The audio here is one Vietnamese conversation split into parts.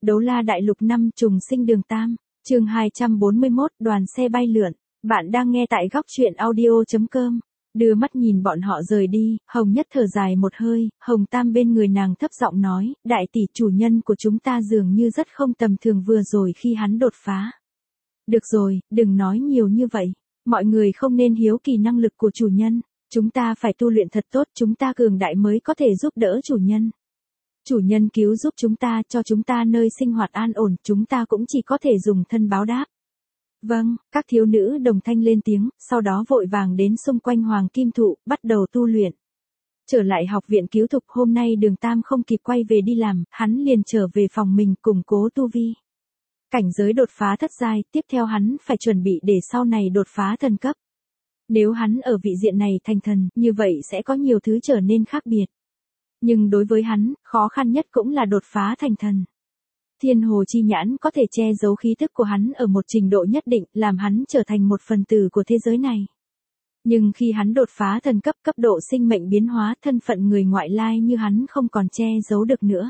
Đấu La Đại Lục 5 trùng sinh đường Tam, chương 241 đoàn xe bay lượn. Bạn đang nghe tại góc truyện audio.com. Đưa mắt nhìn bọn họ rời đi, Hồng Nhất thở dài một hơi, Hồng Tam bên người nàng thấp giọng nói, đại tỷ chủ nhân của chúng ta dường như rất không tầm thường vừa rồi khi hắn đột phá. Được rồi, đừng nói nhiều như vậy, mọi người không nên hiếu kỳ năng lực của chủ nhân, chúng ta phải tu luyện thật tốt, chúng ta cường đại mới có thể giúp đỡ chủ nhân. Chủ nhân cứu giúp chúng ta, cho chúng ta nơi sinh hoạt an ổn, chúng ta cũng chỉ có thể dùng thân báo đáp. Vâng, các thiếu nữ đồng thanh lên tiếng, sau đó vội vàng đến xung quanh Hoàng Kim Thụ, bắt đầu tu luyện. Trở lại học viện cứu thục, hôm nay đường Tam không kịp quay về đi làm, hắn liền trở về phòng mình củng cố tu vi. Cảnh giới đột phá thất giai, tiếp theo hắn phải chuẩn bị để sau này đột phá thần cấp. Nếu hắn ở vị diện này thành thần, như vậy sẽ có nhiều thứ trở nên khác biệt. Nhưng đối với hắn, khó khăn nhất cũng là đột phá thành thần. Thiên hồ chi nhãn có thể che giấu khí tức của hắn ở một trình độ nhất định, làm hắn trở thành một phần tử của thế giới này. Nhưng khi hắn đột phá thần cấp, cấp độ sinh mệnh biến hóa, thân phận người ngoại lai như hắn không còn che giấu được nữa.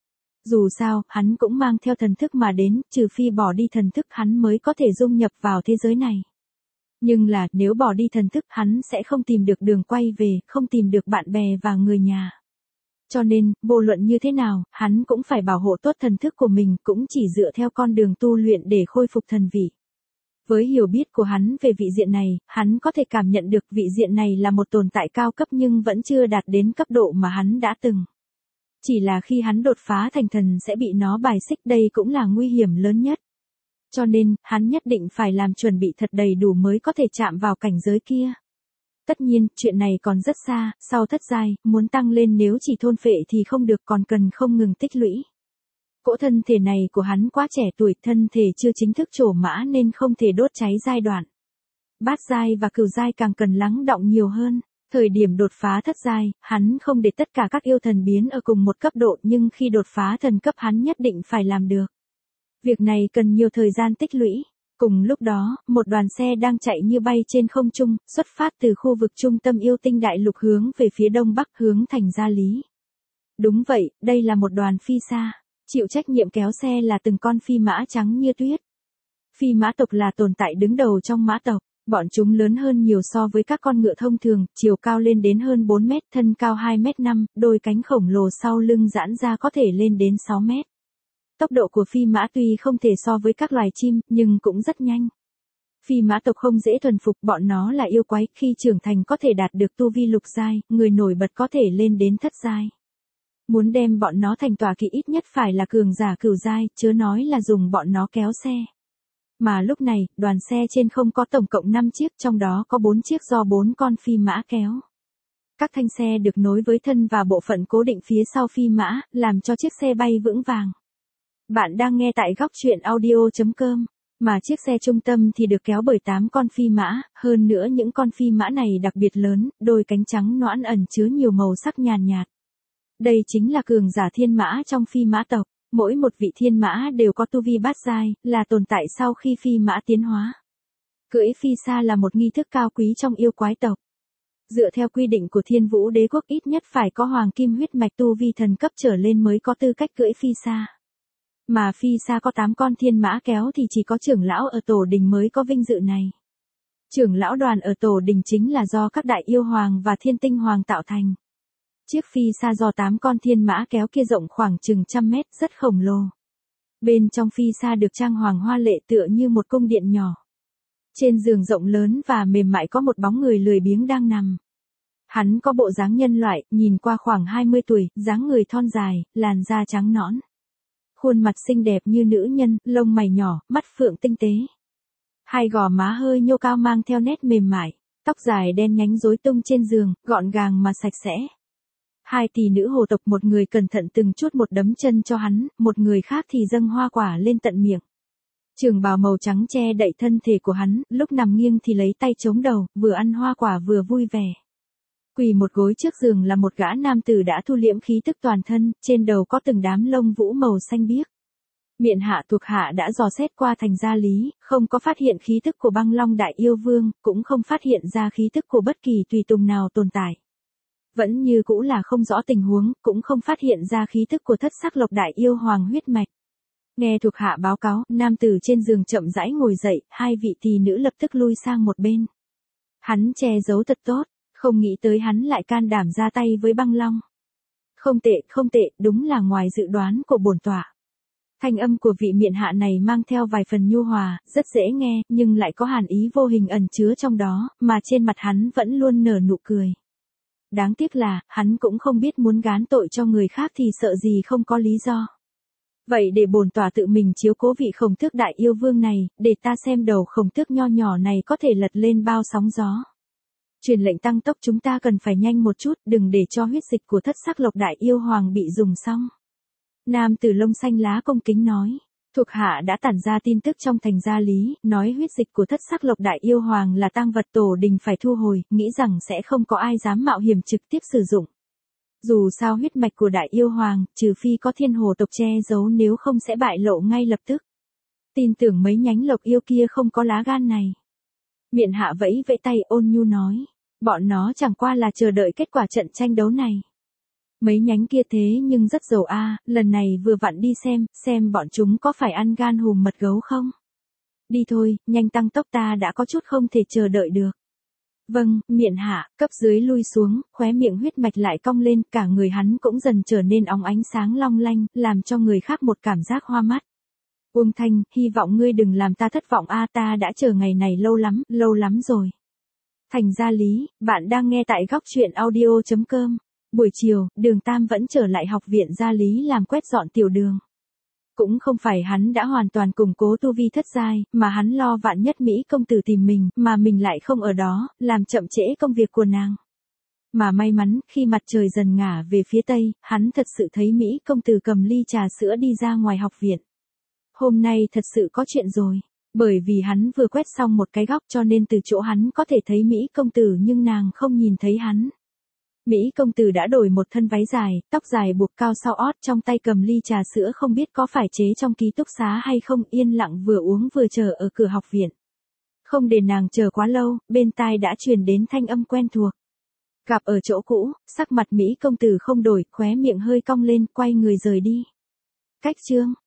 Dù sao, hắn cũng mang theo thần thức mà đến, trừ phi bỏ đi thần thức hắn mới có thể dung nhập vào thế giới này. Nhưng là, nếu bỏ đi thần thức hắn sẽ không tìm được đường quay về, không tìm được bạn bè và người nhà. Cho nên, vô luận như thế nào, hắn cũng phải bảo hộ tốt thần thức của mình, cũng chỉ dựa theo con đường tu luyện để khôi phục thần vị. Với hiểu biết của hắn về vị diện này, hắn có thể cảm nhận được vị diện này là một tồn tại cao cấp nhưng vẫn chưa đạt đến cấp độ mà hắn đã từng. Chỉ là khi hắn đột phá thành thần sẽ bị nó bài xích, đây cũng là nguy hiểm lớn nhất. Cho nên, hắn nhất định phải làm chuẩn bị thật đầy đủ mới có thể chạm vào cảnh giới kia. Tất nhiên, chuyện này còn rất xa, sau thất giai, muốn tăng lên nếu chỉ thôn phệ thì không được, còn cần không ngừng tích lũy. Cỗ thân thể này của hắn quá trẻ tuổi, thân thể chưa chính thức trổ mã nên không thể đốt cháy giai đoạn. Bát giai và cửu giai càng cần lắng đọng nhiều hơn. Thời điểm đột phá thất giai, hắn không để tất cả các yêu thần biến ở cùng một cấp độ, nhưng khi đột phá thần cấp hắn nhất định phải làm được. Việc này cần nhiều thời gian tích lũy. Cùng lúc đó, một đoàn xe đang chạy như bay trên không trung, xuất phát từ khu vực trung tâm yêu tinh đại lục hướng về phía đông bắc hướng thành Gia Lý. Đúng vậy, đây là một đoàn phi xa. Chịu trách nhiệm kéo xe là từng con phi mã trắng như tuyết. Phi mã tộc là tồn tại đứng đầu trong mã tộc. Bọn chúng lớn hơn nhiều so với các con ngựa thông thường, chiều cao lên đến hơn 4 mét, thân cao 2 mét 5, đôi cánh khổng lồ sau lưng giãn ra có thể lên đến 6 mét. Tốc độ của phi mã tuy không thể so với các loài chim, nhưng cũng rất nhanh. Phi mã tộc không dễ thuần phục, bọn nó là yêu quái, khi trưởng thành có thể đạt được tu vi lục giai, người nổi bật có thể lên đến thất giai. Muốn đem bọn nó thành tọa kỵ ít nhất phải là cường giả cửu giai, chớ nói là dùng bọn nó kéo xe. Mà lúc này, đoàn xe trên không có tổng cộng 5 chiếc, trong đó có 4 chiếc do 4 con phi mã kéo. Các thanh xe được nối với thân và bộ phận cố định phía sau phi mã, làm cho chiếc xe bay vững vàng. Bạn đang nghe tại góc truyện audio.com, mà chiếc xe trung tâm thì được kéo bởi 8 con phi mã, hơn nữa những con phi mã này đặc biệt lớn, đôi cánh trắng nõn ẩn chứa nhiều màu sắc nhàn nhạt. Đây chính là cường giả thiên mã trong phi mã tộc. Mỗi một vị thiên mã đều có tu vi bát giai, là tồn tại sau khi phi mã tiến hóa. Cưỡi phi xa là một nghi thức cao quý trong yêu quái tộc. Dựa theo quy định của Thiên Vũ Đế quốc ít nhất phải có hoàng kim huyết mạch tu vi thần cấp trở lên mới có tư cách cưỡi phi xa. Mà phi xa có 8 con thiên mã kéo thì chỉ có trưởng lão ở tổ đình mới có vinh dự này. Trưởng lão đoàn ở tổ đình chính là do các đại yêu hoàng và thiên tinh hoàng tạo thành. Chiếc phi xa do 8 con thiên mã kéo kia rộng khoảng chừng 100 mét, rất khổng lồ. Bên trong phi xa được trang hoàng hoa lệ tựa như một cung điện nhỏ. Trên giường rộng lớn và mềm mại có một bóng người lười biếng đang nằm. Hắn có bộ dáng nhân loại, nhìn qua khoảng 20 tuổi, dáng người thon dài, làn da trắng nõn. Khuôn mặt xinh đẹp như nữ nhân, lông mày nhỏ, mắt phượng tinh tế. Hai gò má hơi nhô cao mang theo nét mềm mại, tóc dài đen nhánh rối tung trên giường, gọn gàng mà sạch sẽ. Hai tỷ nữ hồ tộc, một người cẩn thận từng chút một đấm chân cho hắn, một người khác thì dâng hoa quả lên tận miệng. Trường bào màu trắng che đậy thân thể của hắn, lúc nằm nghiêng thì lấy tay chống đầu, vừa ăn hoa quả vừa vui vẻ. Quỳ một gối trước giường là một gã nam tử đã thu liễm khí tức toàn thân, trên đầu có từng đám lông vũ màu xanh biếc. Miện hạ thuộc hạ đã dò xét qua thành Gia Lý, không có phát hiện khí tức của Băng Long Đại Yêu Vương, cũng không phát hiện ra khí tức của bất kỳ tùy tùng nào tồn tại. Vẫn như cũ là không rõ tình huống, cũng không phát hiện ra khí tức của Thất Sắc Lộc Đại Yêu Hoàng huyết mạch. Nghe thuộc hạ báo cáo, nam tử trên giường chậm rãi ngồi dậy, hai vị tỳ nữ lập tức lui sang một bên. Hắn che giấu thật tốt, không nghĩ tới hắn lại can đảm ra tay với băng long. Không tệ, đúng là ngoài dự đoán của bổn tọa. Thanh âm của vị miện hạ này mang theo vài phần nhu hòa, rất dễ nghe, nhưng lại có hàn ý vô hình ẩn chứa trong đó, mà trên mặt hắn vẫn luôn nở nụ cười. Đáng tiếc là, hắn cũng không biết muốn gán tội cho người khác thì sợ gì không có lý do. Vậy để bổn tọa tự mình chiếu cố vị Khổng Tước đại yêu vương này, để ta xem đầu Khổng Tước nho nhỏ này có thể lật lên bao sóng gió. Truyền lệnh tăng tốc, chúng ta cần phải nhanh một chút, đừng để cho huyết dịch của Thất Sắc Lộc đại yêu hoàng bị dùng xong. Nam tử lông xanh lá cung kính nói. Thuộc hạ đã tản ra tin tức trong thành Gia Lý, nói huyết dịch của Thất Sắc Lộc đại yêu hoàng là tang vật tổ đình phải thu hồi, nghĩ rằng sẽ không có ai dám mạo hiểm trực tiếp sử dụng. Dù sao huyết mạch của đại yêu hoàng, trừ phi có thiên hồ tộc che giấu, nếu không sẽ bại lộ ngay lập tức. Tin tưởng mấy nhánh lộc yêu kia không có lá gan này. Miện hạ vẫy vẫy tay ôn nhu nói. Bọn nó chẳng qua là chờ đợi kết quả trận tranh đấu này. Mấy nhánh kia thế nhưng rất giàu lần này vừa vặn đi xem bọn chúng có phải ăn gan hùm mật gấu không? Đi thôi, nhanh tăng tốc, ta đã có chút không thể chờ đợi được. Vâng, miện hạ, cấp dưới lui xuống, khóe miệng huyết mạch lại cong lên, cả người hắn cũng dần trở nên óng ánh sáng long lanh, làm cho người khác một cảm giác hoa mắt. Uông Thanh, hy vọng ngươi đừng làm ta thất vọng ta đã chờ ngày này lâu lắm rồi. Thành Gia Lý, bạn đang nghe tại góc truyện audio.com. Buổi chiều, Đường Tam vẫn trở lại học viện Gia Lý làm quét dọn tiểu đường. Cũng không phải hắn đã hoàn toàn củng cố tu vi thất giai, mà hắn lo vạn nhất Mỹ công tử tìm mình, mà mình lại không ở đó, làm chậm trễ công việc của nàng. Mà may mắn, khi mặt trời dần ngả về phía tây, hắn thật sự thấy Mỹ công tử cầm ly trà sữa đi ra ngoài học viện. Hôm nay thật sự có chuyện rồi. Bởi vì hắn vừa quét xong một cái góc cho nên từ chỗ hắn có thể thấy Mỹ công tử nhưng nàng không nhìn thấy hắn. Mỹ công tử đã đổi một thân váy dài, tóc dài buộc cao sau ót, trong tay cầm ly trà sữa, không biết có phải chế trong ký túc xá hay không, yên lặng vừa uống vừa chờ ở cửa học viện. Không để nàng chờ quá lâu, bên tai đã truyền đến thanh âm quen thuộc. Gặp ở chỗ cũ, sắc mặt Mỹ công tử không đổi, khóe miệng hơi cong lên, quay người rời đi. Cách chương